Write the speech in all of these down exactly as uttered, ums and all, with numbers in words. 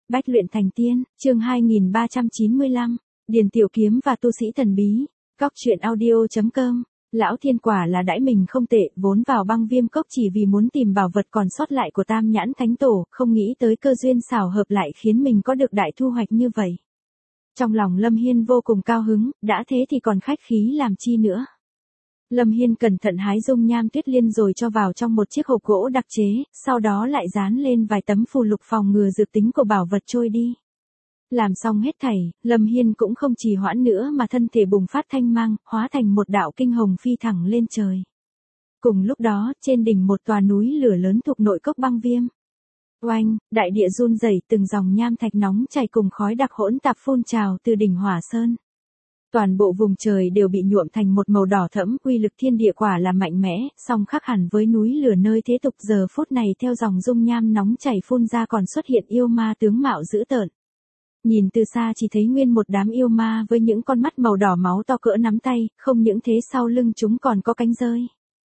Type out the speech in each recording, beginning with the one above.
Bách luyện thành tiên, chương hai nghìn ba trăm chín mươi lăm, Điền Tiểu Kiếm và tu sĩ thần bí, Cóc truyện audio.com. Lão thiên quả là đãi mình không tệ, vốn vào băng viêm cốc chỉ vì muốn tìm bảo vật còn sót lại của Tam Nhãn Thánh Tổ, không nghĩ tới cơ duyên xảo hợp lại khiến mình có được đại thu hoạch như vậy. Trong lòng Lâm Hiên vô cùng cao hứng, đã thế thì còn khách khí làm chi nữa. Lâm Hiên cẩn thận hái dung nham tuyết liên rồi cho vào trong một chiếc hộp gỗ đặc chế, sau đó lại dán lên vài tấm phù lục phòng ngừa dược tính của bảo vật trôi đi. Làm xong hết thảy, Lâm Hiên cũng không trì hoãn nữa mà thân thể bùng phát thanh mang, hóa thành một đạo kinh hồng phi thẳng lên trời. Cùng lúc đó, trên đỉnh một tòa núi lửa lớn thuộc nội cốc băng viêm. Oanh, đại địa run rẩy, từng dòng nham thạch nóng chảy cùng khói đặc hỗn tạp phun trào từ đỉnh Hỏa Sơn. Toàn bộ vùng trời đều bị nhuộm thành một màu đỏ thẫm, uy lực thiên địa quả là mạnh mẽ, song khác hẳn với núi lửa nơi thế tục. Giờ phút này theo dòng dung nham nóng chảy phun ra còn xuất hiện yêu ma tướng mạo dữ tợn. Nhìn từ xa chỉ thấy nguyên một đám yêu ma với những con mắt màu đỏ máu to cỡ nắm tay, không những thế sau lưng chúng còn có cánh rơi.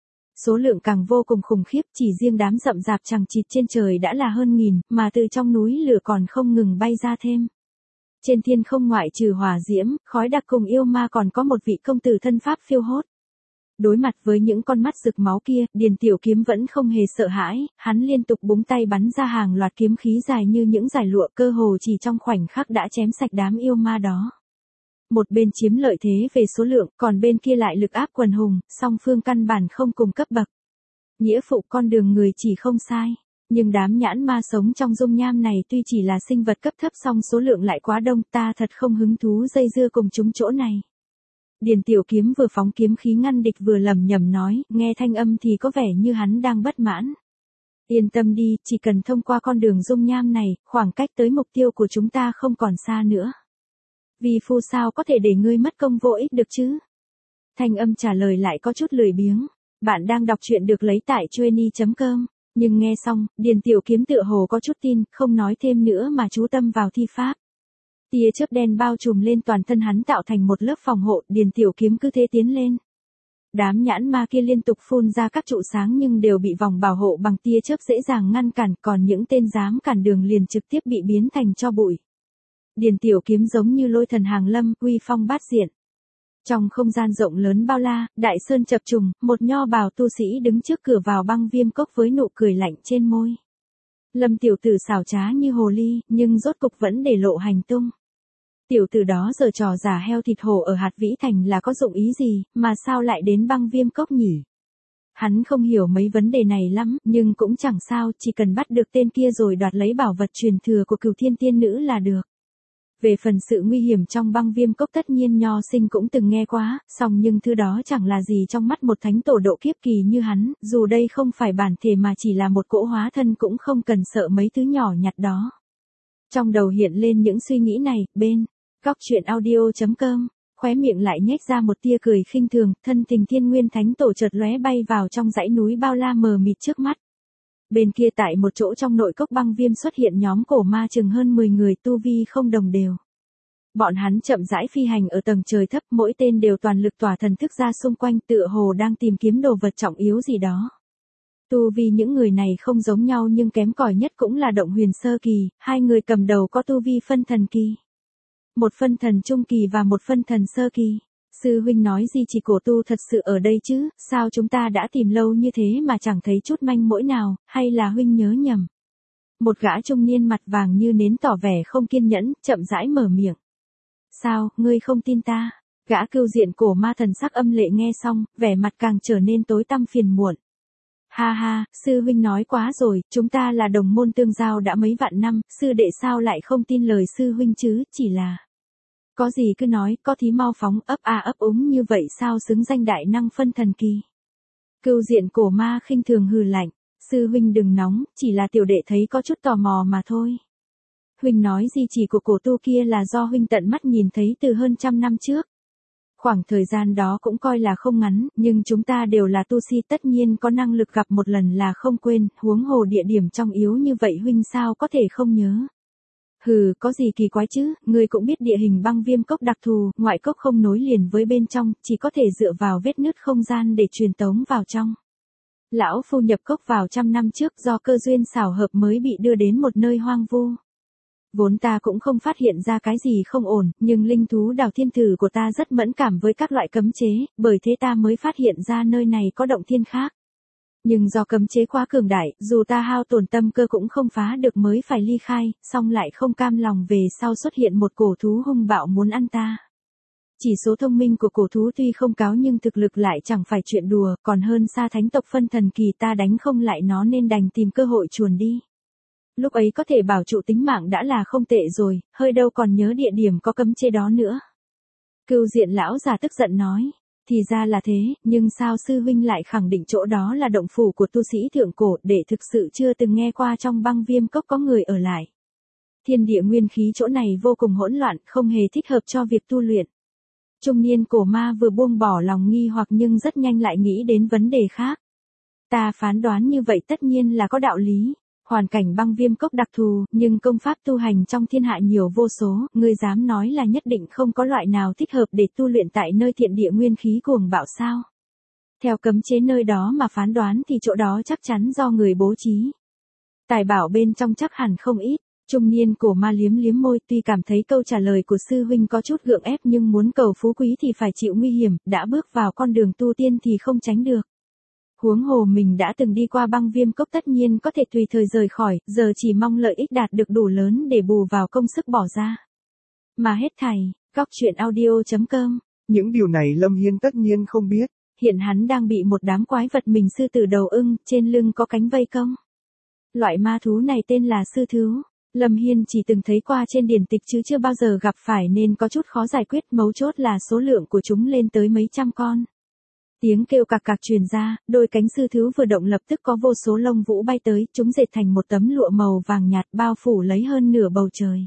Số lượng càng vô cùng khủng khiếp, chỉ riêng đám rậm rạp chằng chịt trên trời đã là hơn nghìn, mà từ trong núi lửa còn không ngừng bay ra thêm. Trên thiên không ngoại trừ hỏa diễm, khói đặc cùng yêu ma còn có một vị công tử thân pháp phiêu hốt. Đối mặt với những con mắt rực máu kia, Điền Tiểu Kiếm vẫn không hề sợ hãi, hắn liên tục búng tay bắn ra hàng loạt kiếm khí dài như những dải lụa, cơ hồ chỉ trong khoảnh khắc đã chém sạch đám yêu ma đó. Một bên chiếm lợi thế về số lượng, còn bên kia lại lực áp quần hùng, song phương căn bản không cùng cấp bậc. Nghĩa phụ con đường người chỉ không sai. Nhưng đám nhãn ma sống trong dung nham này tuy chỉ là sinh vật cấp thấp song số lượng lại quá đông, ta thật không hứng thú dây dưa cùng chúng chỗ này. Điền Tiểu Kiếm vừa phóng kiếm khí ngăn địch vừa lẩm nhẩm nói, nghe thanh âm thì có vẻ như hắn đang bất mãn. Yên tâm đi, chỉ cần thông qua con đường dung nham này, khoảng cách tới mục tiêu của chúng ta không còn xa nữa. Vì phu sao có thể để ngươi mất công vô ích được chứ? Thanh âm trả lời lại có chút lười biếng. Bạn đang đọc truyện được lấy tại chueny chấm com. Nhưng nghe xong, Điền Tiểu Kiếm tựa hồ có chút tin, không nói thêm nữa mà chú tâm vào thi pháp. Tia chớp đen bao trùm lên toàn thân hắn tạo thành một lớp phòng hộ, Điền Tiểu Kiếm cứ thế tiến lên. Đám nhãn ma kia liên tục phun ra các trụ sáng nhưng đều bị vòng bảo hộ bằng tia chớp dễ dàng ngăn cản, còn những tên dám cản đường liền trực tiếp bị biến thành tro bụi. Điền Tiểu Kiếm giống như lôi thần hàng lâm, uy phong bát diện. Trong không gian rộng lớn bao la, đại sơn chập trùng, một nho bào tu sĩ đứng trước cửa vào băng viêm cốc với nụ cười lạnh trên môi. Lâm tiểu tử xảo trá như hồ ly, nhưng rốt cục vẫn để lộ hành tung. Tiểu tử đó giở trò giả heo thịt hổ ở Hạt Vĩ Thành là có dụng ý gì, mà sao lại đến băng viêm cốc nhỉ? Hắn không hiểu mấy vấn đề này lắm, nhưng cũng chẳng sao, chỉ cần bắt được tên kia rồi đoạt lấy bảo vật truyền thừa của Cửu Thiên Tiên Nữ là được. Về phần sự nguy hiểm trong băng viêm cốc tất nhiên nho sinh cũng từng nghe quá, song nhưng thứ đó chẳng là gì trong mắt một thánh tổ độ kiếp kỳ như hắn, dù đây không phải bản thể mà chỉ là một cỗ hóa thân cũng không cần sợ mấy thứ nhỏ nhặt đó. Trong đầu hiện lên những suy nghĩ này, bên, Cóc truyện audio.com, khóe miệng lại nhếch ra một tia cười khinh thường, thân tình Thiên Nguyên Thánh Tổ chợt lóe bay vào trong dãy núi bao la mờ mịt trước mắt. Bên kia tại một chỗ trong nội cốc băng viêm xuất hiện nhóm cổ ma chừng hơn mười người tu vi không đồng đều. Bọn hắn chậm rãi phi hành ở tầng trời thấp, mỗi tên đều toàn lực tỏa thần thức ra xung quanh tựa hồ đang tìm kiếm đồ vật trọng yếu gì đó. Tu vi những người này không giống nhau nhưng kém cỏi nhất cũng là động huyền sơ kỳ, hai người cầm đầu có tu vi phân thần kỳ. Một phân thần trung kỳ và một phân thần sơ kỳ. Sư huynh nói gì chỉ cổ tu thật sự ở đây chứ, sao chúng ta đã tìm lâu như thế mà chẳng thấy chút manh mối nào, hay là huynh nhớ nhầm. Một gã trung niên mặt vàng như nến tỏ vẻ không kiên nhẫn, chậm rãi mở miệng. Sao, ngươi không tin ta? Gã cưu diện cổ ma thần sắc âm lệ nghe xong, vẻ mặt càng trở nên tối tăm phiền muộn. Ha ha, sư huynh nói quá rồi, chúng ta là đồng môn tương giao đã mấy vạn năm, sư đệ sao lại không tin lời sư huynh chứ, chỉ là... Có gì cứ nói, có thí mau phóng, ấp a ấp úng như vậy sao xứng danh đại năng phân thần kỳ. Cưu diện cổ ma khinh thường hừ lạnh, sư huynh đừng nóng, chỉ là tiểu đệ thấy có chút tò mò mà thôi. Huynh nói gì chỉ của cổ tu kia là do huynh tận mắt nhìn thấy từ hơn trăm năm trước. Khoảng thời gian đó cũng coi là không ngắn, nhưng chúng ta đều là tu si tất nhiên có năng lực gặp một lần là không quên, huống hồ địa điểm trong yếu như vậy huynh sao có thể không nhớ. Hừ, có gì kỳ quái chứ, ngươi cũng biết địa hình băng viêm cốc đặc thù, ngoại cốc không nối liền với bên trong, chỉ có thể dựa vào vết nứt không gian để truyền tống vào trong. Lão phu nhập cốc vào trăm năm trước do cơ duyên xảo hợp mới bị đưa đến một nơi hoang vu. Vốn ta cũng không phát hiện ra cái gì không ổn, nhưng linh thú đào thiên thử của ta rất mẫn cảm với các loại cấm chế, bởi thế ta mới phát hiện ra nơi này có động thiên khác. Nhưng do cấm chế quá cường đại, dù ta hao tổn tâm cơ cũng không phá được mới phải ly khai, song lại không cam lòng về sau xuất hiện một cổ thú hung bạo muốn ăn ta. Chỉ số thông minh của cổ thú tuy không cao nhưng thực lực lại chẳng phải chuyện đùa, còn hơn xa thánh tộc phân thần kỳ, ta đánh không lại nó nên đành tìm cơ hội chuồn đi. Lúc ấy có thể bảo trụ tính mạng đã là không tệ rồi, hơi đâu còn nhớ địa điểm có cấm chế đó nữa. Cưu Diện lão già tức giận nói, thì ra là thế, nhưng sao sư huynh lại khẳng định chỗ đó là động phủ của tu sĩ thượng cổ, để thực sự chưa từng nghe qua trong băng viêm cốc có người ở lại. Thiên địa nguyên khí chỗ này vô cùng hỗn loạn, không hề thích hợp cho việc tu luyện. Trung niên cổ ma vừa buông bỏ lòng nghi hoặc nhưng rất nhanh lại nghĩ đến vấn đề khác. Ta phán đoán như vậy tất nhiên là có đạo lý. Hoàn cảnh băng viêm cốc đặc thù, nhưng công pháp tu hành trong thiên hạ nhiều vô số, ngươi dám nói là nhất định không có loại nào thích hợp để tu luyện tại nơi thiện địa nguyên khí cuồng bạo sao? Theo cấm chế nơi đó mà phán đoán thì chỗ đó chắc chắn do người bố trí. Tài bảo bên trong chắc hẳn không ít. Trung niên cổ ma liếm liếm môi, tuy cảm thấy câu trả lời của sư huynh có chút gượng ép nhưng muốn cầu phú quý thì phải chịu nguy hiểm, đã bước vào con đường tu tiên thì không tránh được. Huống hồ mình đã từng đi qua băng viêm cốc tất nhiên có thể tùy thời rời khỏi, giờ chỉ mong lợi ích đạt được đủ lớn để bù vào công sức bỏ ra. Mà hết thảy, góc truyện audio chấm com. Những điều này Lâm Hiên tất nhiên không biết. Hiện hắn đang bị một đám quái vật mình sư tử đầu ưng, trên lưng có cánh vây công. Loại ma thú này tên là sư thú. Lâm Hiên chỉ từng thấy qua trên điển tịch chứ chưa bao giờ gặp phải nên có chút khó giải quyết, mấu chốt là số lượng của chúng lên tới mấy trăm con. Tiếng kêu cạc cạc truyền ra, đôi cánh sư thú vừa động lập tức có vô số lông vũ bay tới, chúng dệt thành một tấm lụa màu vàng nhạt bao phủ lấy hơn nửa bầu trời.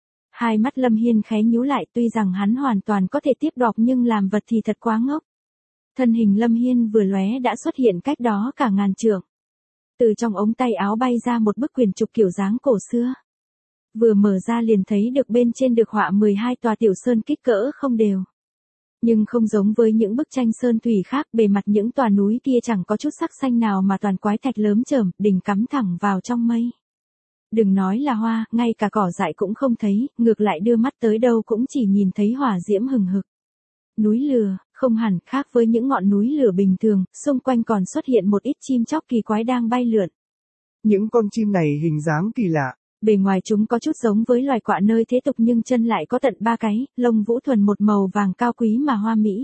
Hai mắt Lâm Hiên khẽ nhíu lại, tuy rằng hắn hoàn toàn có thể tiếp đọc nhưng làm vật thì thật quá ngốc. Thân hình Lâm Hiên vừa lóe đã xuất hiện cách đó cả ngàn trượng. Từ trong ống tay áo bay ra một bức quyển trục kiểu dáng cổ xưa. Vừa mở ra liền thấy được bên trên được họa mười hai tòa tiểu sơn kích cỡ không đều. Nhưng không giống với những bức tranh sơn thủy khác, bề mặt những tòa núi kia chẳng có chút sắc xanh nào mà toàn quái thạch lởm chởm, đỉnh cắm thẳng vào trong mây. Đừng nói là hoa, ngay cả cỏ dại cũng không thấy, ngược lại đưa mắt tới đâu cũng chỉ nhìn thấy hỏa diễm hừng hực. Núi lửa, không hẳn khác với những ngọn núi lửa bình thường, xung quanh còn xuất hiện một ít chim chóc kỳ quái đang bay lượn. Những con chim này hình dáng kỳ lạ. Bề ngoài chúng có chút giống với loài quạ nơi thế tục nhưng chân lại có tận ba cái, lông vũ thuần một màu vàng cao quý mà hoa mỹ.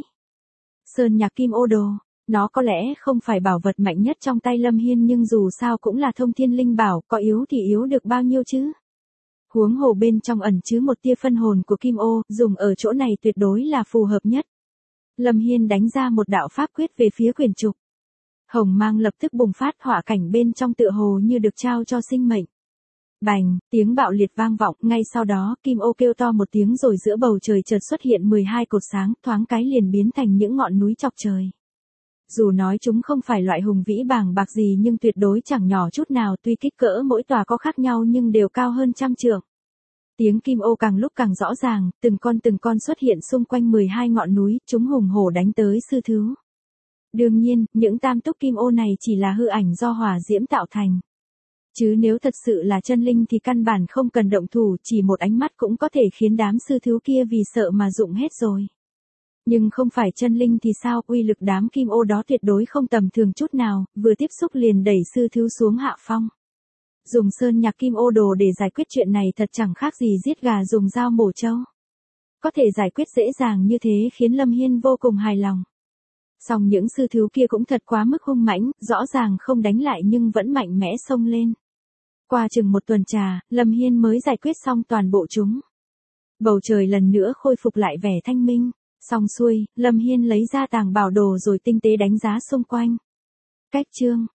Sơn nhạc kim ô đồ, nó có lẽ không phải bảo vật mạnh nhất trong tay Lâm Hiên nhưng dù sao cũng là thông thiên linh bảo, có yếu thì yếu được bao nhiêu chứ. Huống hồ bên trong ẩn chứa một tia phân hồn của kim ô, dùng ở chỗ này tuyệt đối là phù hợp nhất. Lâm Hiên đánh ra một đạo pháp quyết về phía quyển trục. Hồng mang lập tức bùng phát, hỏa cảnh bên trong tựa hồ như được trao cho sinh mệnh. Bành, tiếng bạo liệt vang vọng, ngay sau đó, kim ô kêu to một tiếng rồi giữa bầu trời chợt xuất hiện mười hai cột sáng, thoáng cái liền biến thành những ngọn núi chọc trời. Dù nói chúng không phải loại hùng vĩ bàng bạc gì nhưng tuyệt đối chẳng nhỏ chút nào, tuy kích cỡ mỗi tòa có khác nhau nhưng đều cao hơn trăm trượng. Tiếng kim ô càng lúc càng rõ ràng, từng con từng con xuất hiện xung quanh mười hai ngọn núi, chúng hùng hổ đánh tới sư thú. Đương nhiên, những tam túc kim ô này chỉ là hư ảnh do hỏa diễm tạo thành. Chứ nếu thật sự là chân linh thì căn bản không cần động thủ, chỉ một ánh mắt cũng có thể khiến đám sư thú kia vì sợ mà rụng hết rồi. Nhưng không phải chân linh thì sao, uy lực đám kim ô đó tuyệt đối không tầm thường chút nào, vừa tiếp xúc liền đẩy sư thú xuống hạ phong. Dùng sơn nhạc kim ô đồ để giải quyết chuyện này thật chẳng khác gì giết gà dùng dao mổ trâu. Có thể giải quyết dễ dàng như thế khiến Lâm Hiên vô cùng hài lòng. Song những sư thú kia cũng thật quá mức hung mãnh, rõ ràng không đánh lại nhưng vẫn mạnh mẽ xông lên. Qua chừng một tuần trà, Lâm Hiên mới giải quyết xong toàn bộ chúng. Bầu trời lần nữa khôi phục lại vẻ thanh minh. Xong xuôi, Lâm Hiên lấy ra tàng bảo đồ rồi tinh tế đánh giá xung quanh. Cách chương